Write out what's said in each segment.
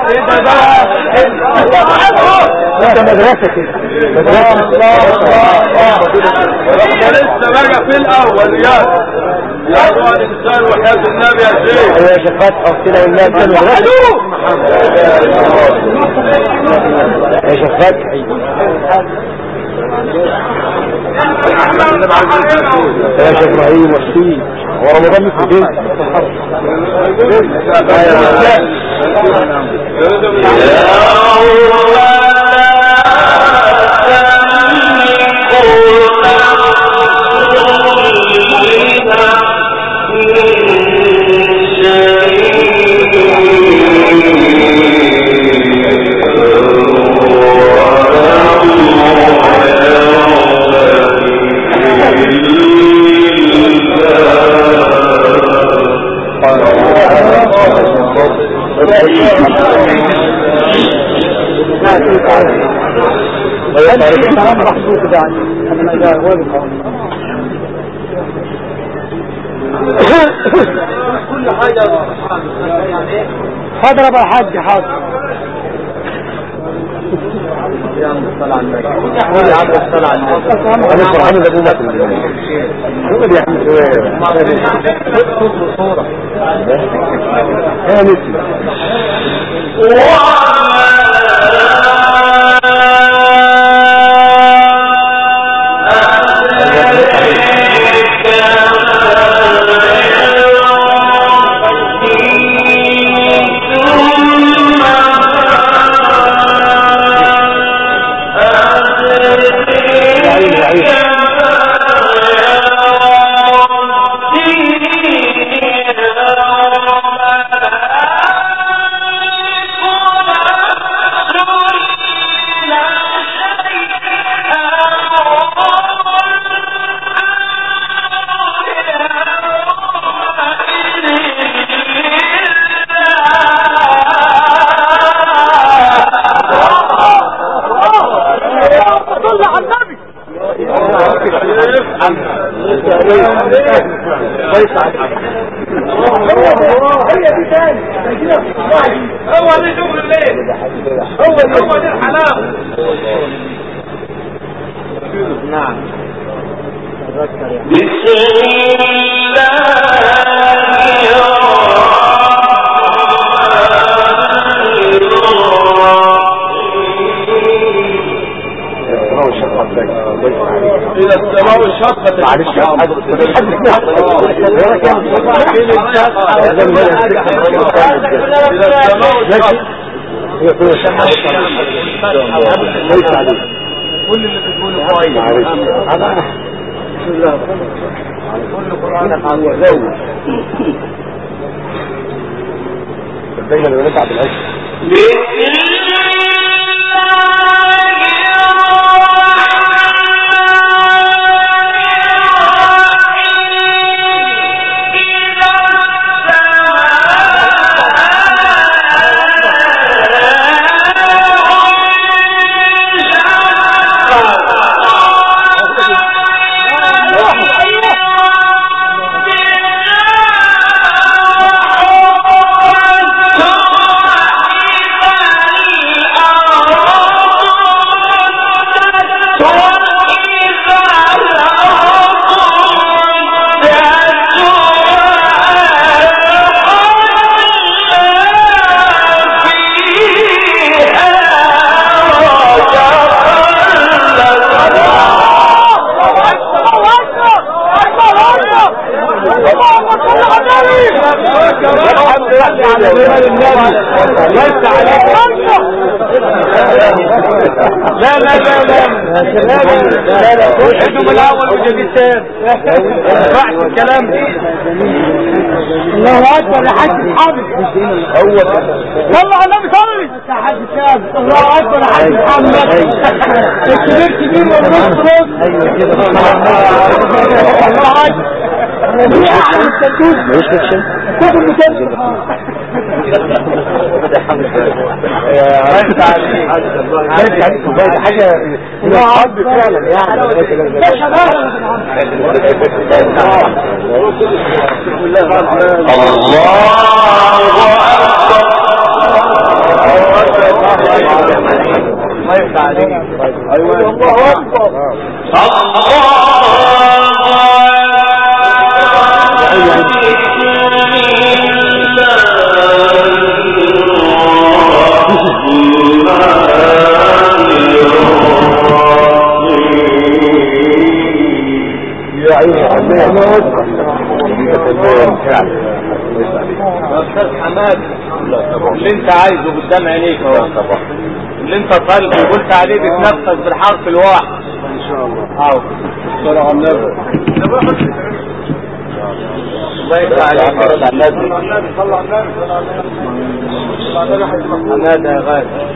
انت مدرسة كده احنا لسه بقى في الاول يا ايها الانسان وحياة النبي يا شيخ يا شفات اختنا والنبي يا شفات يا شيخ ابراهيم والسيد ورمضان في البيت كل حاجة حاضر ابو الحاج حاضر يا عم الصلاة على النبي يا عم الصلاة على النبي انا فرحان بابوك شو بدي اعمل شويه صورة انا نسي هو دي شغل الليل هو دي الحلاوة نعم بسم الله إلى السماء الشقة معلش يا كل اللي بتقوله كويس بسم الله كل قرآنك عن زود دايما لما نتعب بالعيش لا لا لا لا لا وحدوا من الاول وجديد ثاني بعد الكلام الله اكبر يا حاج محمد صلى على النبي صلي يا حاج شاب الله اكبر يا حاج محمد الكبير كبير والنص نص ايوه كده الله اكبر مش فيكشن كتب مسجل حاجة عرض فعلا يعني الله أكبر ما يفتح عليك. ايوه الله اكبر. يا عيني حماد يا استاذ حماد اللي انت عايزه قدام عينيك اهو. اللي انت طالبه وقلت عليه بتنفذ بالحرف الواحد ان شاء الله. اهو صلى على النبي. الله يفتح عليك. صلى على النبي. صلى على النبي. حماد يا غالي.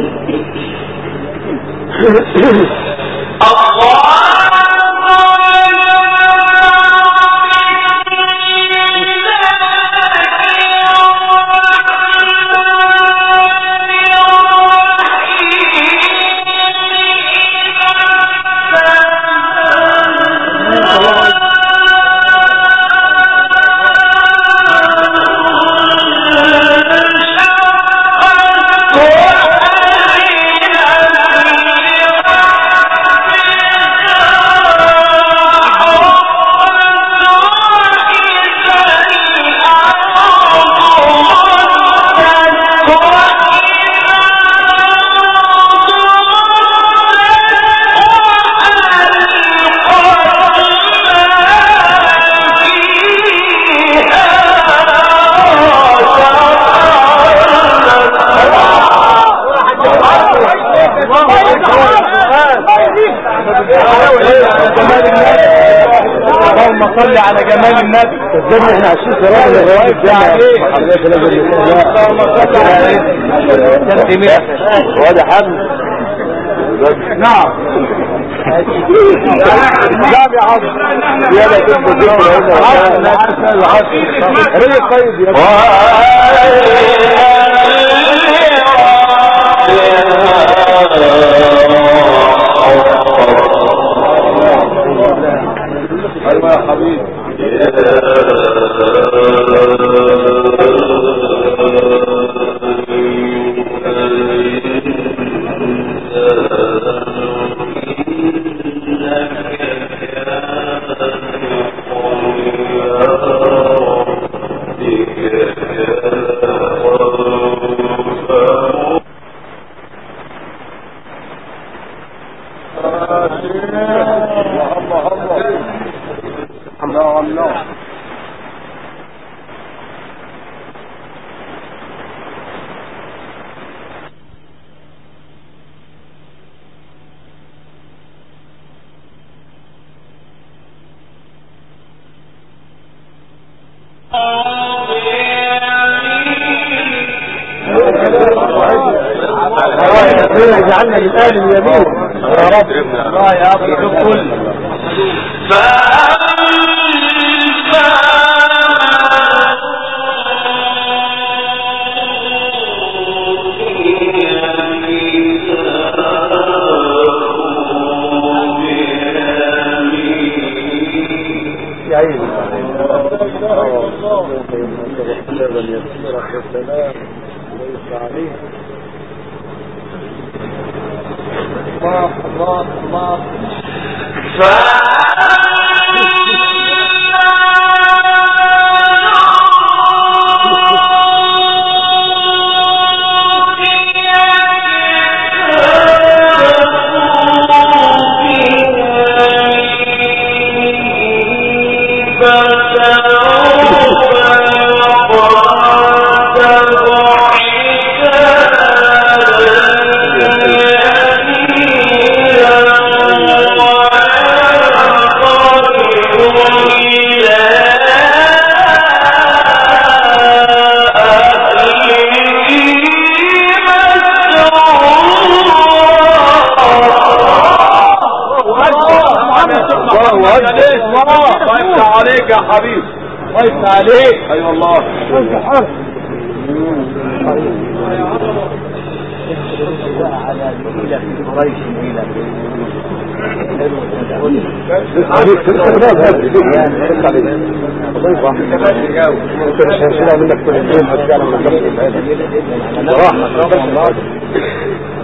اللهم صل على جمال النبي. الجنة احنا عايشين في راجل الغوائب اللهم صل عليه. وهذا حمد. نعم. نعم يا عم. يا لا تنسى ريق طيب يا ايوه يا حبيبي. اجعلنا للآن اليمين يا رب. الله يا ابو الكل. يا عيني الله الله الله. عليك يا حبيب. ويفتح عليك. اي والله. على الإله في قريش إلى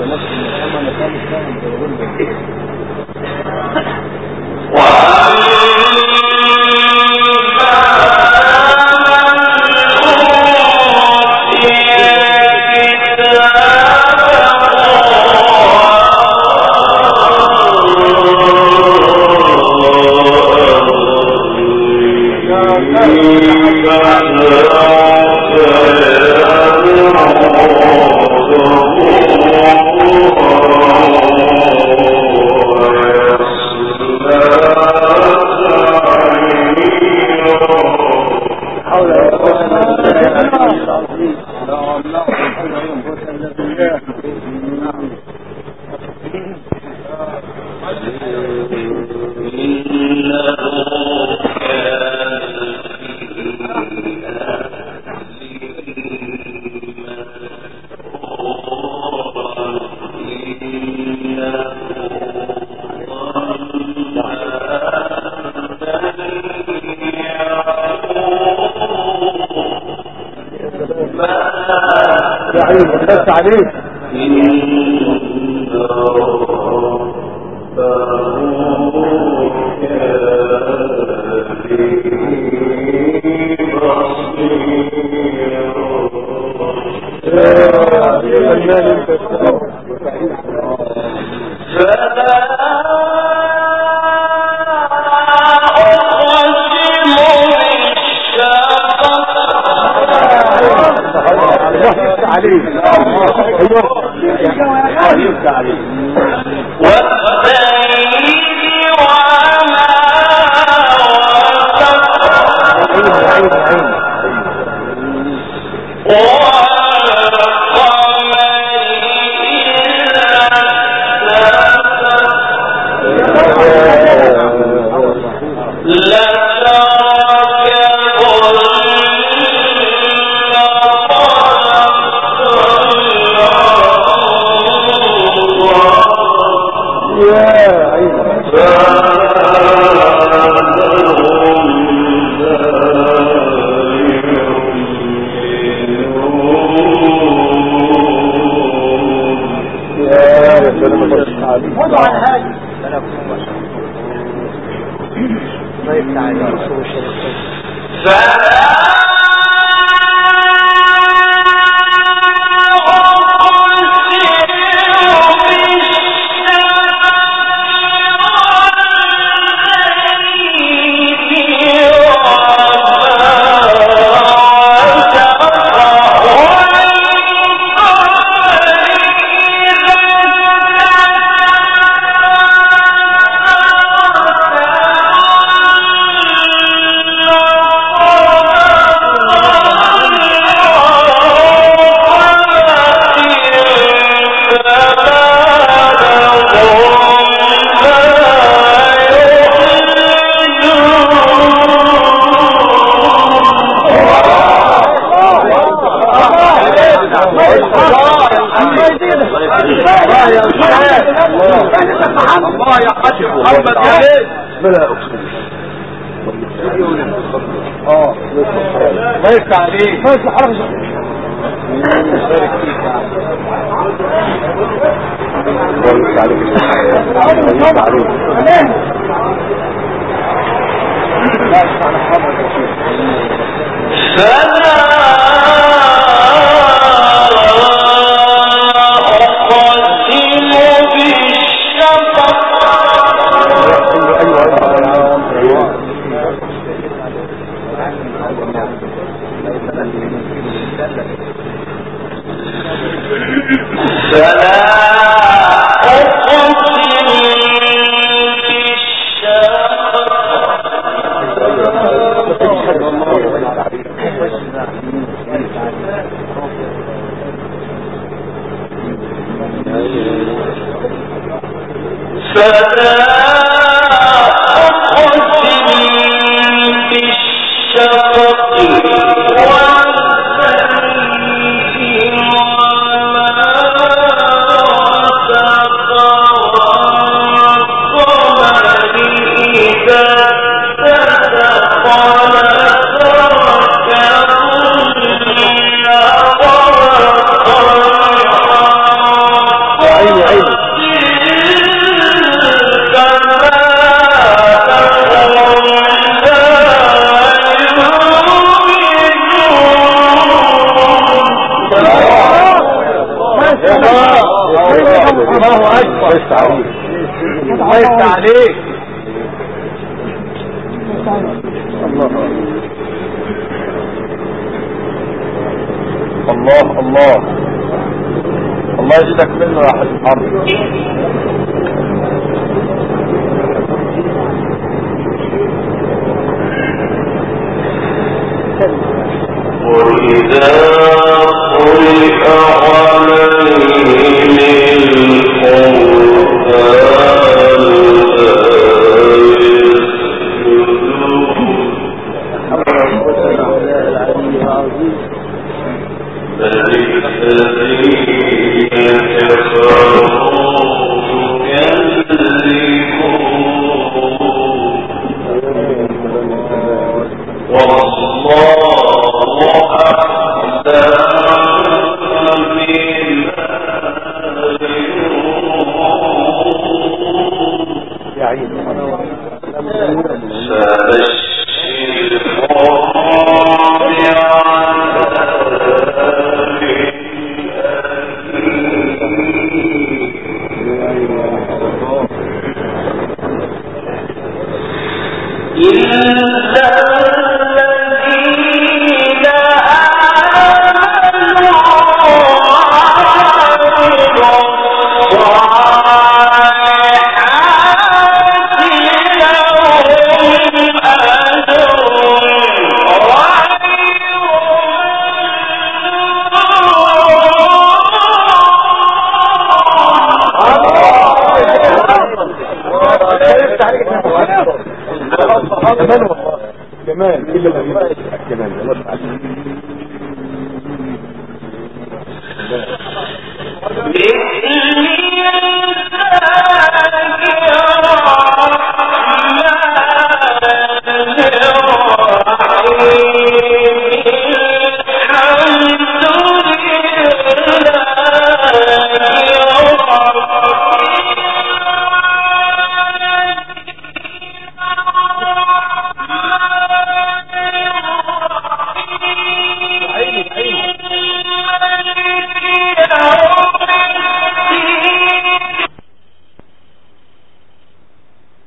الله يا حاج محمد يا ليه بلا اقسم ما يفتح عليك ما يفتح حرج الله اكبر. الله يفتح عليك. الله الله الله يجزاك منه يا حاج محمد. وإذا قرئ عليهم كمان